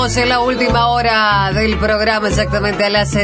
Estamos en la última hora del programa, exactamente a las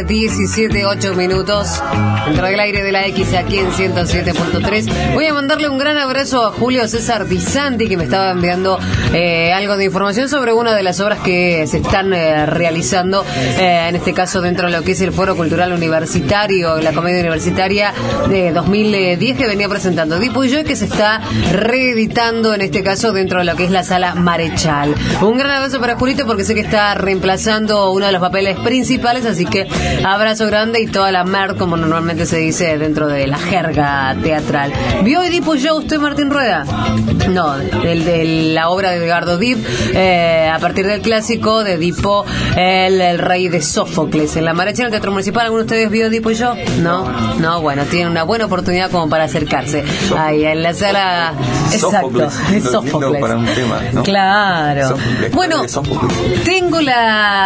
17:08 dentro del aire de la X aquí en 107.3. Voy a mandarle un gran abrazo a Julio César Di Santi, que me estaba enviando algo de información sobre una de las obras que se están realizando, en este caso dentro de lo que es el Foro Cultural Universitario, la Comedia Universitaria de 2010 que venía presentando Di Pujol, que se está reeditando en este caso dentro de lo que es la Sala Marechal. Un gran abrazo para Julito, porque sé que está reemplazando uno de los papeles principales, así que abrazo grande y toda la mer, como normalmente se dice dentro de la jerga teatral. ¿Vio Edipo Yo usted, Martín Rueda? No, de la obra de Edgardo Dip, a partir del clásico de Edipo, el rey de Sófocles, en la Marechal, en el Teatro Municipal. ¿Alguno de ustedes vio Edipo Yo? No, bueno, tienen una buena oportunidad como para acercarse ahí en la sala. Exacto, de Sófocles. Para un tema, ¿no? Claro. Bueno, tengo el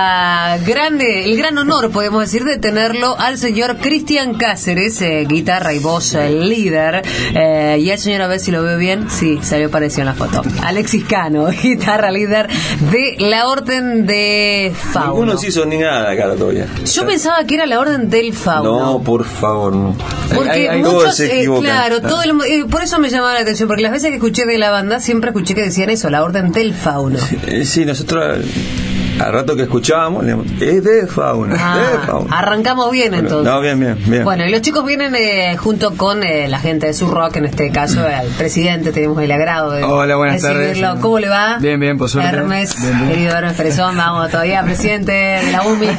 gran honor, podemos decir, de tenerlo al señor Cristian Cáceres, guitarra y voz líder, y al señor, a ver si lo veo bien, sí, salió parecido en la foto, Alexis Cano, guitarra líder de la Orden de Fauno. Ninguno se hizo ni nada acá todavía. Yo pensaba que era la Orden del Fauno. No, por favor, no. Porque muchos, claro, todo por eso me llamaba la atención, porque las veces que escuché de la banda siempre escuché que decían eso, la Orden del Fauno. Sí, nosotros al rato que escuchábamos, es de Fauno, de Fauno. Arrancamos bien entonces. No, bien. Bueno, y los chicos vienen junto con la gente de Sur Rock, en este caso el presidente, tenemos el agrado de hola, buenas recibirlo. tardes. ¿Cómo le va? Bien, por suerte. Hermes, bien. querido Hermes Ferezón, vamos todavía, presidente de la UMI.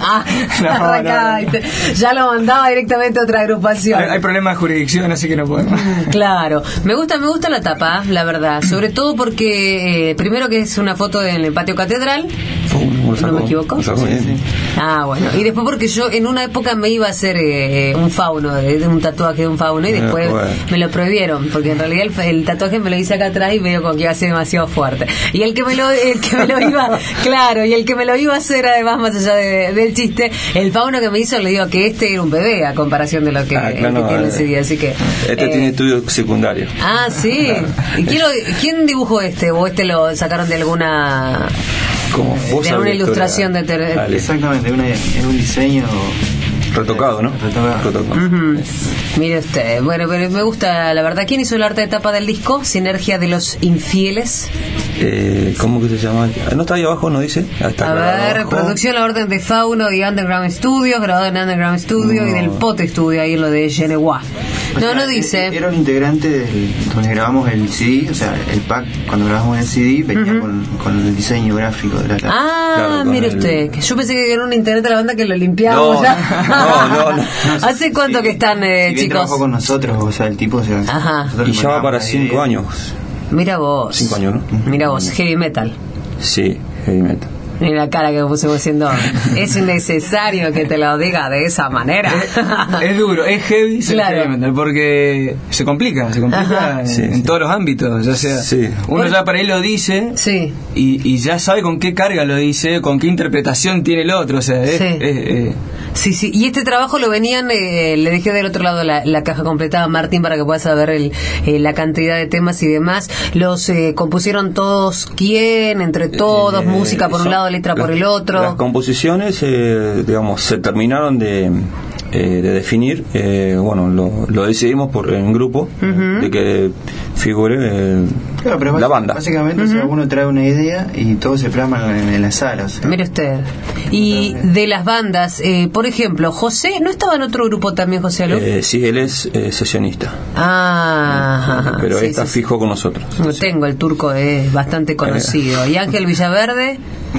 No. Ya lo mandaba directamente a otra agrupación. Hay problemas de jurisdicción, así que no podemos. Claro, me gusta la tapa, la verdad, sobre todo porque primero que es una foto en el patio catedral. ¿No me equivoco? Sí. Ah, bueno. Y después porque yo en una época me iba a hacer un fauno, un tatuaje de un fauno, y después me lo prohibieron, porque en realidad el tatuaje me lo hice acá atrás y veo como que iba a ser demasiado fuerte. Y el que me lo iba, claro, y el que me lo iba a hacer además, más allá del chiste, el fauno que me hizo, le digo que este era un bebé a comparación de lo que, tiene ese día, así que... tiene estudio secundario. Ah, sí. ¿Y quién dibujó este? ¿O este lo sacaron de alguna... de una ilustración de exactamente, en un diseño retocado, ¿no? Retocado. Uh-huh. Mire usted, bueno, pero me gusta, la verdad. ¿Quién hizo el arte de tapa del disco? Sinergia de los Infieles. ¿Cómo que se llama? ¿No está ahí abajo? ¿No dice? A ver, abajo. Producción La Orden de Fauno y Underground Studios, grabado en Underground Studio y del Pote Studio, ahí en lo de Genewa. No dice. Era un integrante donde grabamos el CD, o sea, el pack, cuando grabamos el CD, venía con el diseño gráfico de la casa. Claro, mire usted, que yo pensé que era un integrante de la banda que lo limpiábamos No. ¿Hace cuánto que están, chicos? Trabajó con nosotros, o sea, el tipo, o sea... Ajá. Y ya va para 5 años. Mira vos. 5 años, ¿no? Mira vos, heavy metal. Sí, heavy metal. Mira la cara que me puse diciendo, es necesario que te lo diga de esa manera. Es duro, es heavy, claro. Porque se complica en todos los ámbitos, ya sea uno ya para él lo dice y ya sabe con qué carga lo dice, con qué interpretación tiene el otro, o sea, Sí, y este trabajo lo venían, le dejé del otro lado la caja completada a Martín para que pueda saber la cantidad de temas y demás. Los compusieron todos, ¿quién? Entre todos, música por un lado, letra por el otro. Las composiciones, digamos, se terminaron de definir, lo decidimos en grupo, de que figure la banda. Básicamente, uno trae una idea y todo se plasma en la sala. O sea. Mire usted. Y de las bandas, por ejemplo, José, ¿no estaba en otro grupo también, José Alú? Sí, él es sesionista. Pero está fijo con nosotros. Tengo, el turco es bastante conocido. ¿Y Ángel Villaverde?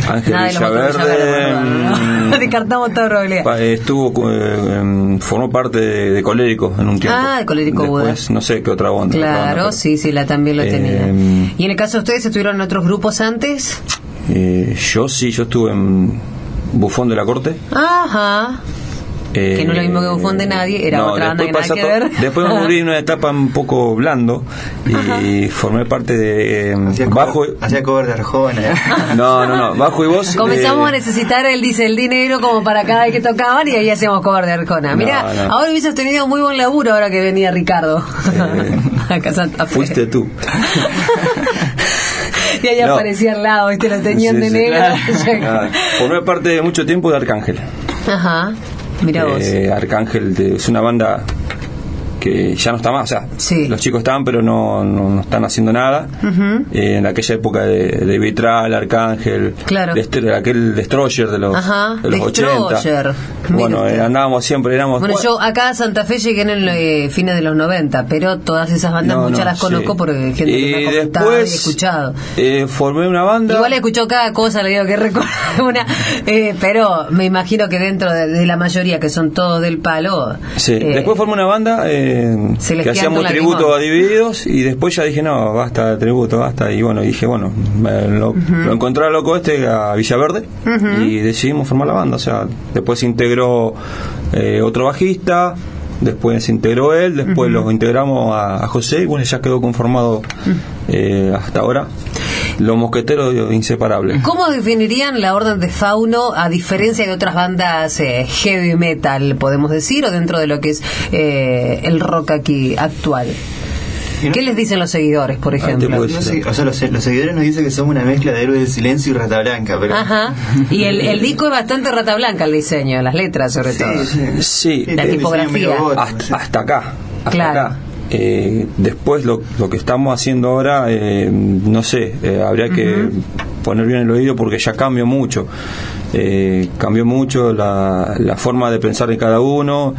Villaverde descartamos toda probabilidad. Formó parte de Colérico en un tiempo. De Colérico Buda. Después, no sé qué otra banda. Claro, sí, también lo tenía. ¿Y en el caso de ustedes estuvieron en otros grupos antes? Yo estuve en Bufón de la Corte. Ajá. Que no es lo mismo que Bufón de Nadie, era otra banda que nada que ver. Después me morí en una etapa un poco blando y formé parte de bajo. Hacía cover de Arjona. No, bajo y voz. Comenzamos a necesitar el dinero como para cada vez que tocaban y ahí hacíamos cover de Arjona. Mira, ahora hubieses tenido muy buen laburo ahora que venía Ricardo. Fuiste tú. Y ahí aparecía al lado, lo tenían de negro. Formé parte de mucho tiempo de Arcángel. Ajá, mira vos. Arcángel es una banda que ya no está más, o sea, los chicos estaban pero no están haciendo nada. En aquella época de Vitral, Arcángel, aquel Destroyer de los 80. Bueno, andábamos siempre, Bueno, yo acá a Santa Fe llegué en el fines de los 90, pero todas esas bandas muchas las conozco porque gente que me ha comentado y he escuchado. Formé una banda. Igual he escuchado cada cosa, le digo que recuerdo una, pero me imagino que dentro de la mayoría, que son todos del palo. Después formé una banda que hacíamos tributo a Divididos y después ya dije no, basta de tributo, basta, y bueno, dije lo encontré al loco a Villaverde y decidimos formar la banda. O sea, después se integró otro bajista, después se integró él, después los integramos a José y bueno, ya quedó conformado hasta ahora los mosqueteros inseparables. ¿Cómo definirían la Orden de Fauno a diferencia de otras bandas heavy metal, podemos decir, o dentro de lo que es el rock aquí actual? ¿Qué les dicen los seguidores, por ejemplo? O sea, los seguidores nos dicen que somos una mezcla de Héroes del Silencio y Rata Blanca. Pero... Ajá. Y el disco es bastante Rata Blanca, el diseño, las letras sobre todo. Sí. La tipografía. Hasta acá. Acá. Después lo que estamos haciendo ahora, no sé, habría que poner bien el oído porque ya cambió mucho. Cambió mucho la forma de pensar de cada uno,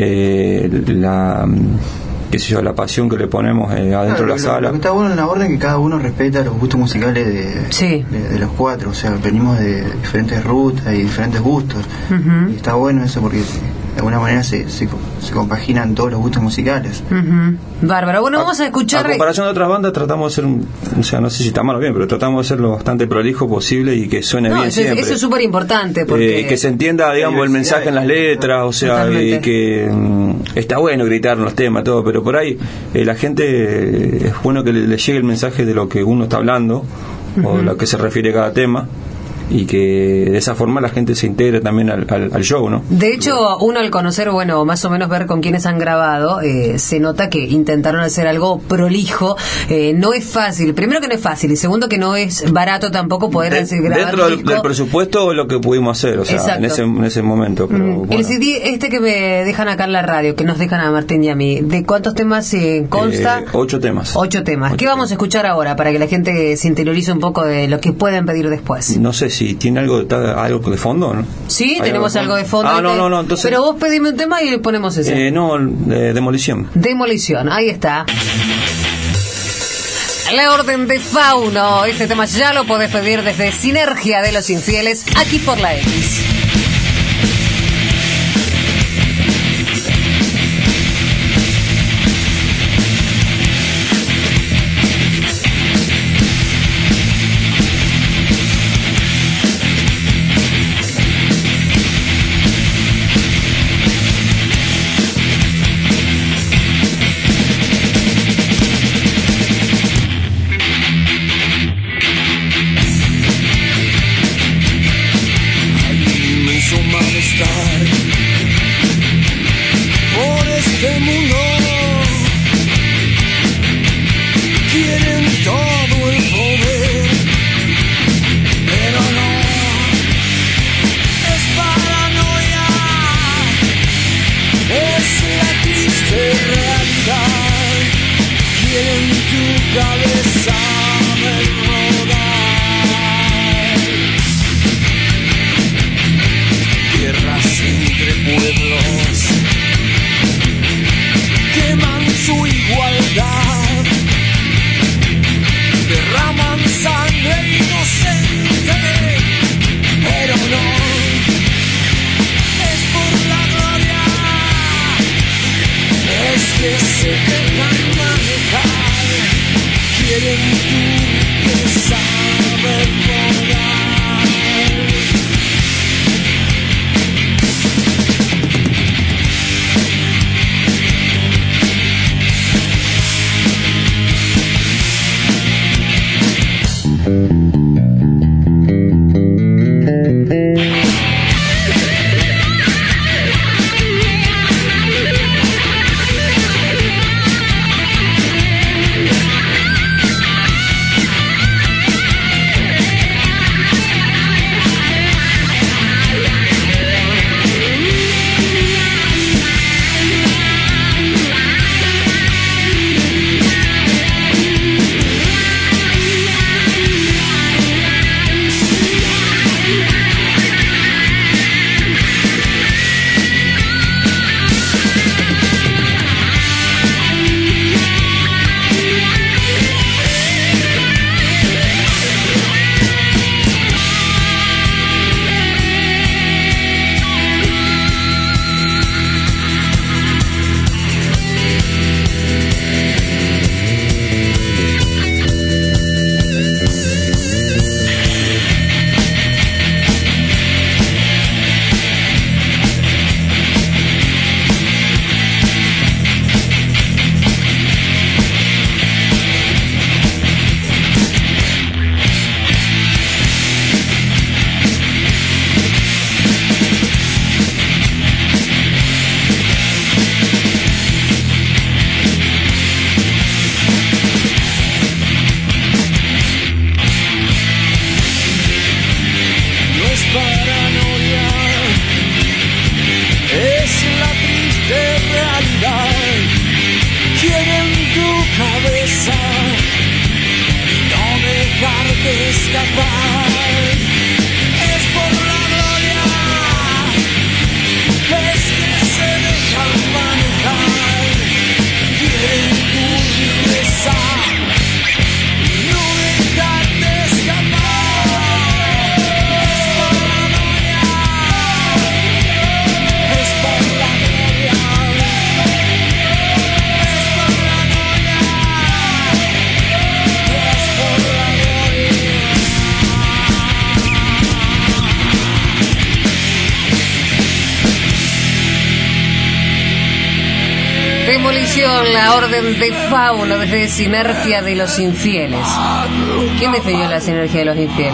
la pasión que le ponemos adentro de la sala. Lo que está bueno en la orden es que cada uno respeta los gustos musicales de los cuatro. O sea, venimos de diferentes rutas y diferentes gustos. Y está bueno eso porque de alguna manera se compaginan todos los gustos musicales. Bárbaro. Bueno, vamos a escuchar. A comparación de otras bandas, tratamos de ser, o sea, no sé si está mal o bien, pero tratamos de ser lo bastante prolijo posible y que suene bien siempre. Eso es súper importante. Porque que se entienda, digamos, el mensaje en las letras, o sea, que está bueno gritar en los temas, todo, pero por ahí la gente es bueno que le llegue el mensaje de lo que uno está hablando o lo que se refiere a cada tema, y que de esa forma la gente se integre también al show, ¿no? De hecho, uno al conocer, bueno, más o menos ver con quiénes han grabado, se nota que intentaron hacer algo prolijo. No es fácil, primero que no es fácil y segundo que no es barato tampoco poder grabar dentro del presupuesto lo que pudimos hacer, o sea, en ese momento. Pero, bueno. El CD que me dejan acá en la radio, que nos dejan a Martín y a mí, ¿de cuántos temas consta? 8 temas. 8 temas. ¿Qué vamos a escuchar ahora para que la gente se interiorice un poco de lo que pueden pedir después? No sé si tiene algo de fondo, ¿no? Sí, tenemos algo de fondo. No, entonces... Pero vos pedime un tema y ponemos ese. Demolición. Demolición, ahí está. La Orden de Fauno. Este tema ya lo podés pedir desde Sinergia de los Infieles, aquí por la X. La Orden de Fauno, desde Sinergia de los Infieles. ¿Quién definió la sinergia de los infieles?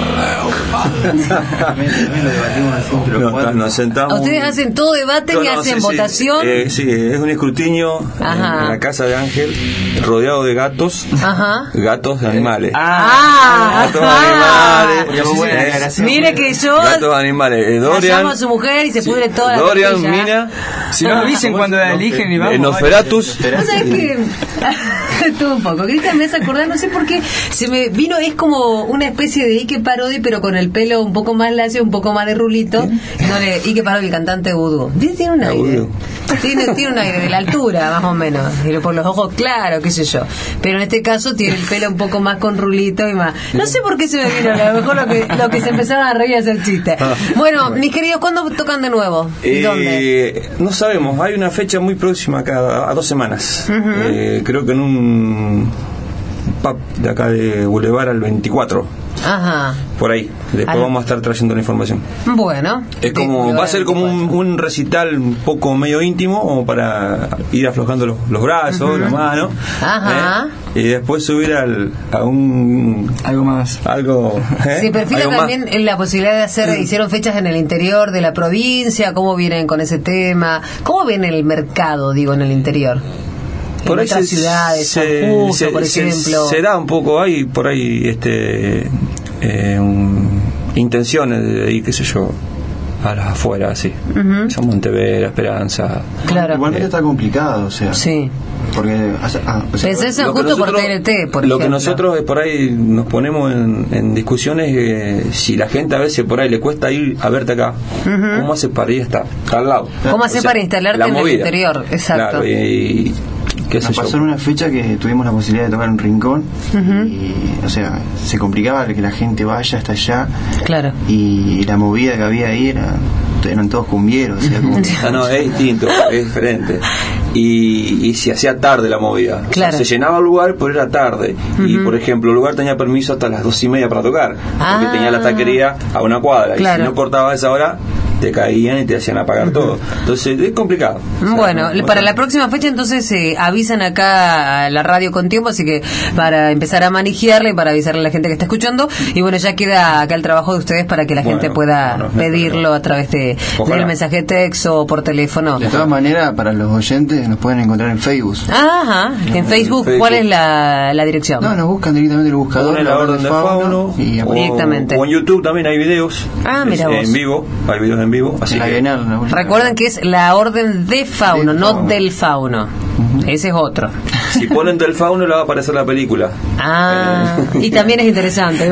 Nos sentamos. ¿Ustedes hacen todo debate y hacen votación? Sí, es un escrutinio en la casa de Ángel, rodeado de gatos. Gatos de animales. Gatos animales. Mire que yo. Gatos animales. Dorian. Llamo a su mujer y se pudre toda la Dorian, Mina. Si no lo dicen cuando la eligen y vamos. Nosferatus. ¿No sabes qué? Todo un poco. Cristian me hace acordar, no sé por qué, se me vino, es como una especie de Ike Parodi, pero con el pelo un poco más lacio, un poco más de rulito. Ike Parodi, el cantante vudú. Tiene un aire. Tiene un aire de la altura, más o menos. Y por los ojos claros, qué sé yo. Pero en este caso tiene el pelo un poco más con rulito y más. No sé por qué se me vino, a lo mejor lo que se empezaron a reír y a hacer chistes. Bueno, mis queridos, ¿cuándo tocan de nuevo? ¿Y dónde? No sabemos, hay una fecha muy próxima acá, a 2 semanas. Creo que en un pub de acá de Boulevard al 24. Por ahí. Después vamos a estar trayendo la información. Bueno. Es como, va a ser como un recital un poco medio íntimo, como para ir aflojando los brazos, la mano. Y después subir a un... Algo más. Algo... Se perfila también en la posibilidad de hacer... Hicieron fechas en el interior de la provincia. ¿Cómo vienen con ese tema? ¿Cómo viene el mercado, digo, en el interior? Por en otras ciudades, San Justo, por ejemplo. Se da un poco, hay por ahí intenciones de ir, qué sé yo, a las afuera, sí. Son Montevera, Esperanza. Claro. Igualmente está complicado, o sea. Sí. Porque pensé San Justo por TNT, por lo ejemplo. que nosotros por ahí nos ponemos en discusiones, si la gente a veces por ahí le cuesta ir a verte acá, ¿cómo hace para ir hasta al lado? ¿Cómo hace para instalarte en el interior? Exacto. Claro, nos pasó en una fecha que tuvimos la posibilidad de tocar en un rincón y, o sea, se complicaba que la gente vaya hasta allá. Claro. Y la movida que había ahí eran todos cumbieros, o sea, como... No, es distinto, es diferente. Y se hacía tarde la movida. Claro. O sea, se llenaba el lugar, pero era tarde. Y, por ejemplo, el lugar tenía permiso hasta las 2:30 para tocar, porque tenía la taquería a una cuadra. Claro. Y si no cortabas esa hora, te caían y te hacían apagar todo. Entonces es complicado. Bueno, para la próxima fecha entonces avisan acá a la radio con tiempo, así que para empezar a manejarla y para avisarle a la gente que está escuchando. Y bueno, ya queda acá el trabajo de ustedes para que la gente pueda pedirlo a través del mensaje de texto o por teléfono. De todas maneras, para los oyentes nos pueden encontrar en Facebook. En Facebook, ¿cuál es la dirección? No, nos buscan directamente el buscador, la Orden de Fauno, directamente. O en YouTube también hay videos. Mira vos. En vivo, hay videos en vivo, así que... Recuerden que es la Orden de Fauno, no del Fauno. Ese es otro. Si ponen del Fauno le va a aparecer la película. Y también es interesante,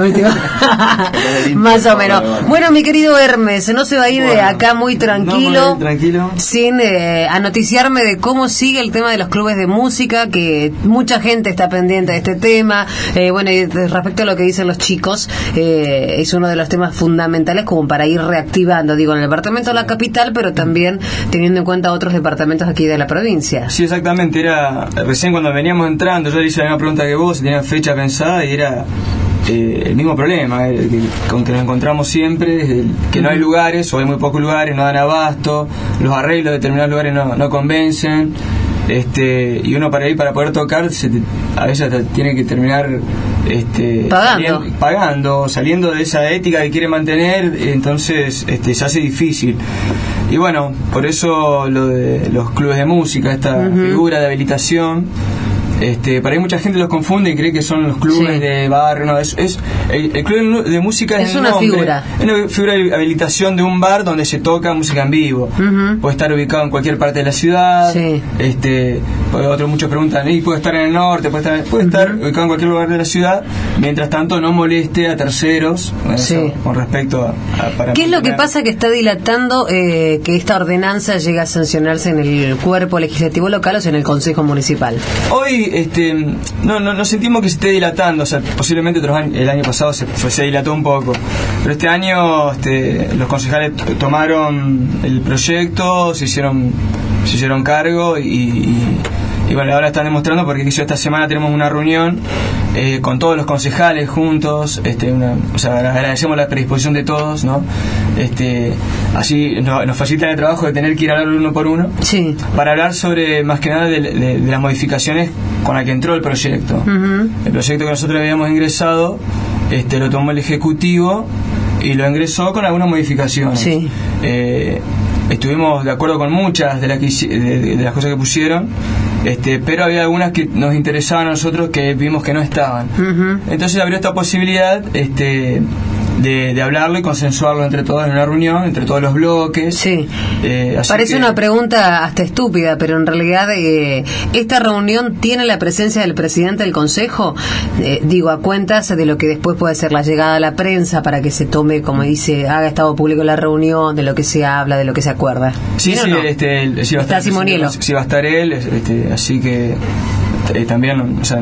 más o menos. Bueno, mi querido Hermes, no se va a ir de acá muy tranquilo, sin anoticiarme de cómo sigue el tema de los clubes de música, que mucha gente está pendiente de este tema. Bueno, y respecto a lo que dicen los chicos, es uno de los temas fundamentales como para ir reactivando, digo, en el departamento de la capital, pero también teniendo en cuenta otros departamentos aquí de la provincia. Sí, exactamente. Era recién cuando veníamos entrando, yo le hice la misma pregunta que vos, si tenía fecha pensada, y era el mismo problema con que nos encontramos siempre, que no hay lugares, o hay muy pocos lugares, no dan abasto, los arreglos de determinados lugares no convencen, y uno para ir para poder tocar a veces tiene que terminar saliendo de esa ética que quiere mantener, entonces se hace difícil. Y bueno, por eso lo de los clubes de música, esta figura de habilitación Para ahí mucha gente los confunde y cree que son los clubes de barrio. No, el club de música es una figura. Es una figura de habilitación de un bar donde se toca música en vivo. Puede estar ubicado en cualquier parte de la ciudad. Muchos preguntan, ¿y puede estar en el norte? Puede estar ubicado en cualquier lugar de la ciudad, mientras tanto no moleste a terceros con respecto a ¿Qué es lo que pasa que está dilatando que esta ordenanza llegue a sancionarse en el cuerpo legislativo local o sea, en el Consejo Municipal? Hoy no sentimos que se esté dilatando, o sea, posiblemente el año pasado se dilató un poco, pero este año los concejales tomaron el proyecto, se hicieron cargo y bueno, ahora están demostrando porque esta semana tenemos una reunión con todos los concejales juntos, agradecemos la predisposición de todos, ¿no? Así nos facilita el trabajo de tener que ir a hablar uno por uno para hablar sobre, más que nada, de las modificaciones con las que entró el proyecto. El proyecto que nosotros habíamos ingresado lo tomó el Ejecutivo y lo ingresó con algunas modificaciones. Estuvimos de acuerdo con muchas de las cosas que pusieron, pero había algunas que nos interesaban a nosotros que vimos que no estaban. Entonces abrió esta posibilidad de hablarlo y consensuarlo entre todos en una reunión, entre todos los bloques. Parece una pregunta hasta estúpida, pero en realidad esta reunión tiene la presencia del presidente del Consejo, a cuentas de lo que después puede ser la llegada a la prensa para que se tome, como dice, haga estado público la reunión, de lo que se habla, de lo que se acuerda. Sí, no? Sí va a estar Simonielo. Sí va a estar él, así que también, o sea,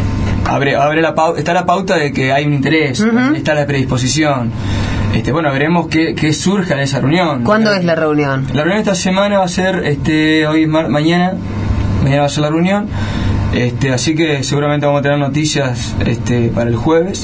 está la pauta de que hay un interés, está la predisposición. Veremos qué surja de esa reunión. ¿Cuándo es la reunión? La reunión esta semana va a ser mañana va a ser la reunión, así que seguramente vamos a tener noticias para el jueves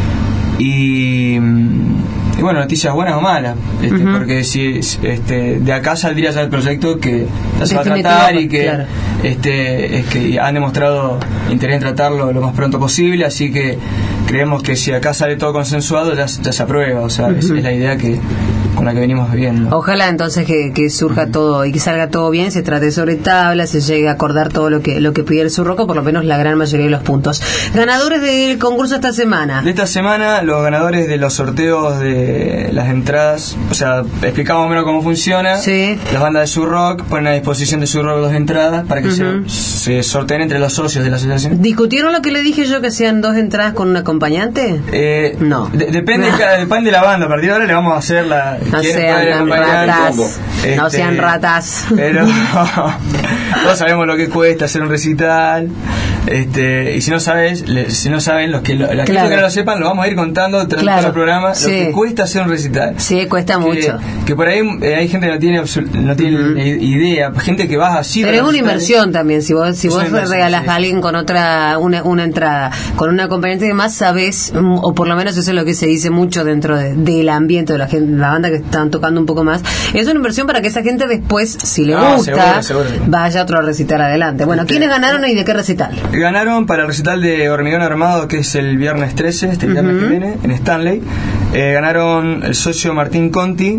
y bueno, noticias buenas o malas, porque si de acá saldría ya el proyecto que ya se va a tratar y que es que han demostrado interés en tratarlo lo más pronto posible, así que creemos que si acá sale todo consensuado ya se aprueba, o sea, es la idea con la que venimos viviendo. Ojalá entonces que surja todo y que salga todo bien, se trate sobre tabla, se llegue a acordar todo lo que pide el Surroco, por lo menos la gran mayoría de los puntos. Ganadores del concurso esta semana. De esta semana, los ganadores de los sorteos de las entradas, o sea, explicamos más o menos cómo funciona. Las bandas de Surrock ponen a disposición de Surrock 2 entradas para que se sorteen entre los socios de la asociación. ¿Discutieron lo que le dije yo, que sean 2 entradas con un acompañante? No. Depende de la banda. A partir de ahora le vamos a hacer la... No sean ratas. No sean ratas. Pero todos sabemos lo que cuesta hacer un recital. Y si no saben, los que no lo sepan, lo vamos a ir contando tras todo el programa, lo que cuesta hacer un recital. Sí, cuesta mucho. Que por ahí hay gente que no tiene idea, gente que va así. Pero es una inversión también. Si vos regalás a alguien con una entrada, con un acompañante y demás, sabés, o por lo menos eso es lo que se dice mucho dentro del ambiente de la banda que están tocando un poco más. Es una inversión para que esa gente después, si le gusta, seguro. Vaya a otro recital adelante. Bueno, ¿quiénes ganaron y de qué recital? Ganaron para el recital de Hormigón Armado, que es el viernes 13, viernes que viene, en Stanley. Ganaron el socio Martín Conti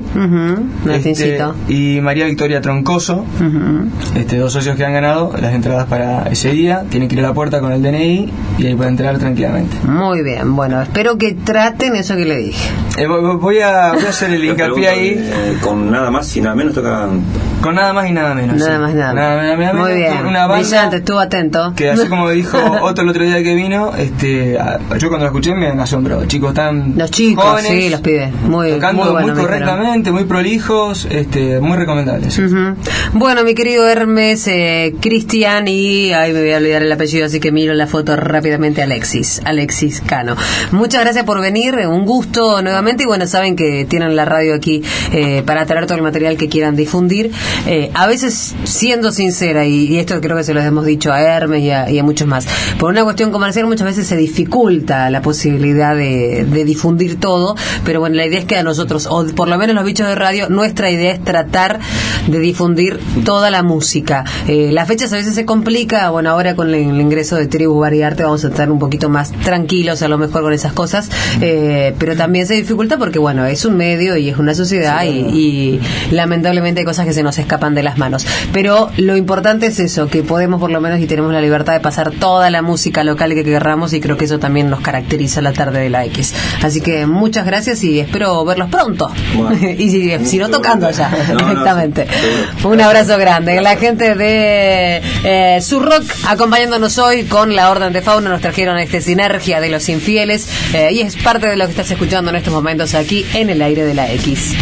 y María Victoria Troncoso, 2 socios que han ganado las entradas para ese día. Tienen que ir a la puerta con el DNI y ahí pueden entrar tranquilamente. Muy bien, bueno, espero que traten eso que le dije. Voy a hacer el hincapié ahí. Con nada más y nada menos tocan. Con nada más y nada menos. Nada más y nada menos. Muy bien, una banda brillante, estuvo atento. Que así como dijo Otto el otro día que vino, yo cuando lo escuché me asombró. Los chicos jóvenes, sí, los pibes, tocando muy correctamente, muy prolijos, muy recomendables. Bueno, mi querido Hermes, Cristian y me voy a olvidar el apellido, así que miro la foto rápidamente. Alexis Cano, muchas gracias por venir, un gusto nuevamente, y bueno, saben que tienen la radio aquí para traer todo el material que quieran difundir, a veces siendo sincera, y esto creo que se los hemos dicho a Hermes y a muchos más, por una cuestión comercial muchas veces se dificulta la posibilidad de difundir todo, todo, pero bueno, la idea es que a nosotros, o por lo menos los bichos de radio, nuestra idea es tratar de difundir toda la música. Las fechas a veces se complica, bueno, ahora con el ingreso de Tribu Bar y Arte vamos a estar un poquito más tranquilos a lo mejor con esas cosas, pero también se dificulta porque bueno, es un medio y es una sociedad, sí, y lamentablemente hay cosas que se nos escapan de las manos, pero lo importante es eso, que podemos por lo menos y tenemos la libertad de pasar toda la música local que querramos, y creo que eso también nos caracteriza la tarde de la X. Así que muchas gracias y espero verlos pronto. Bueno, y si no, tocando allá directamente. Un abrazo grande. La gente de Surrock acompañándonos hoy con La Orden de Fauna, nos trajeron esta sinergia de los infieles, y es parte de lo que estás escuchando en estos momentos aquí en el aire de la X.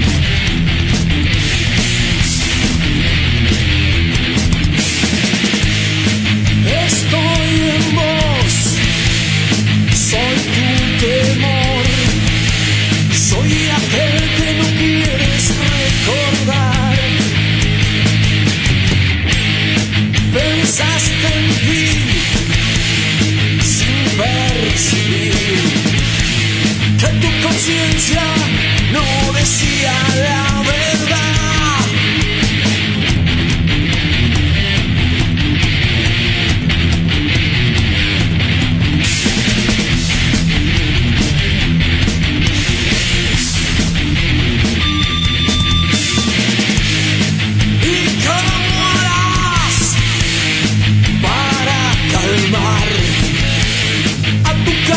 No decía la verdad. ¿Y cómo harás para calmar a tu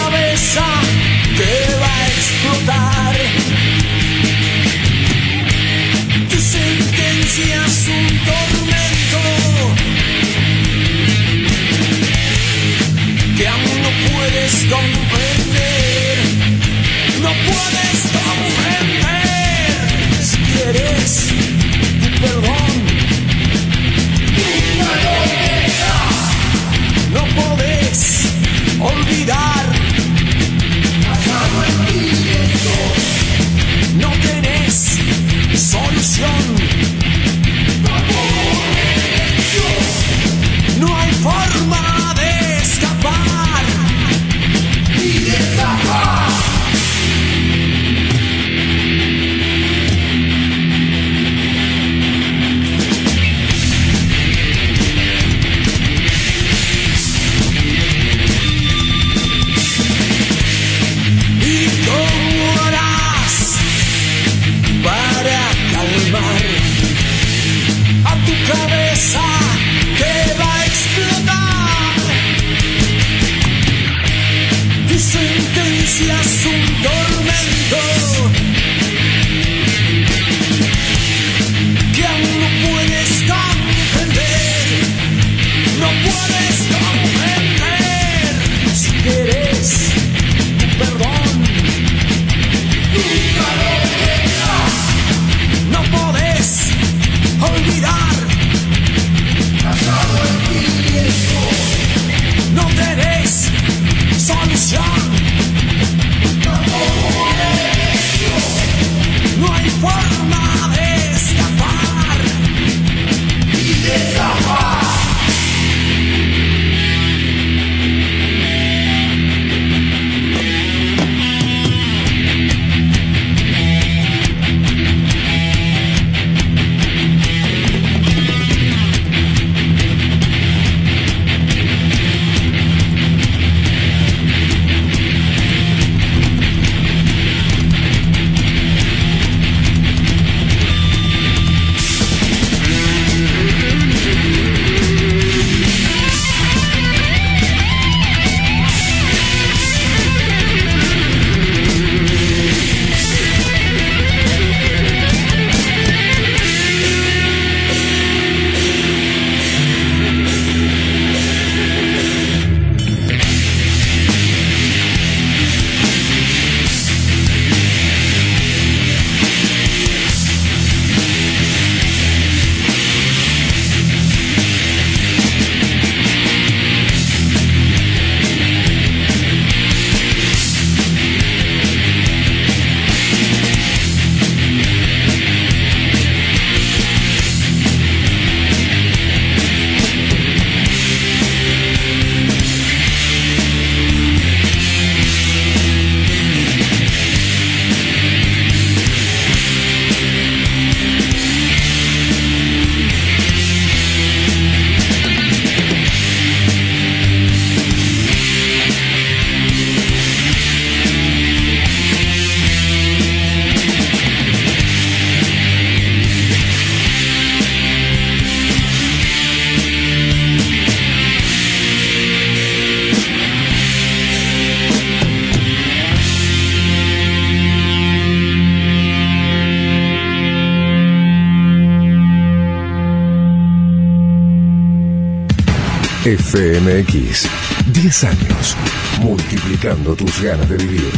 FMX. 10 años. Multiplicando tus ganas de vivir.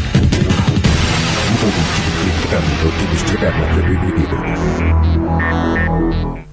Multiplicando tus ganas de vivir.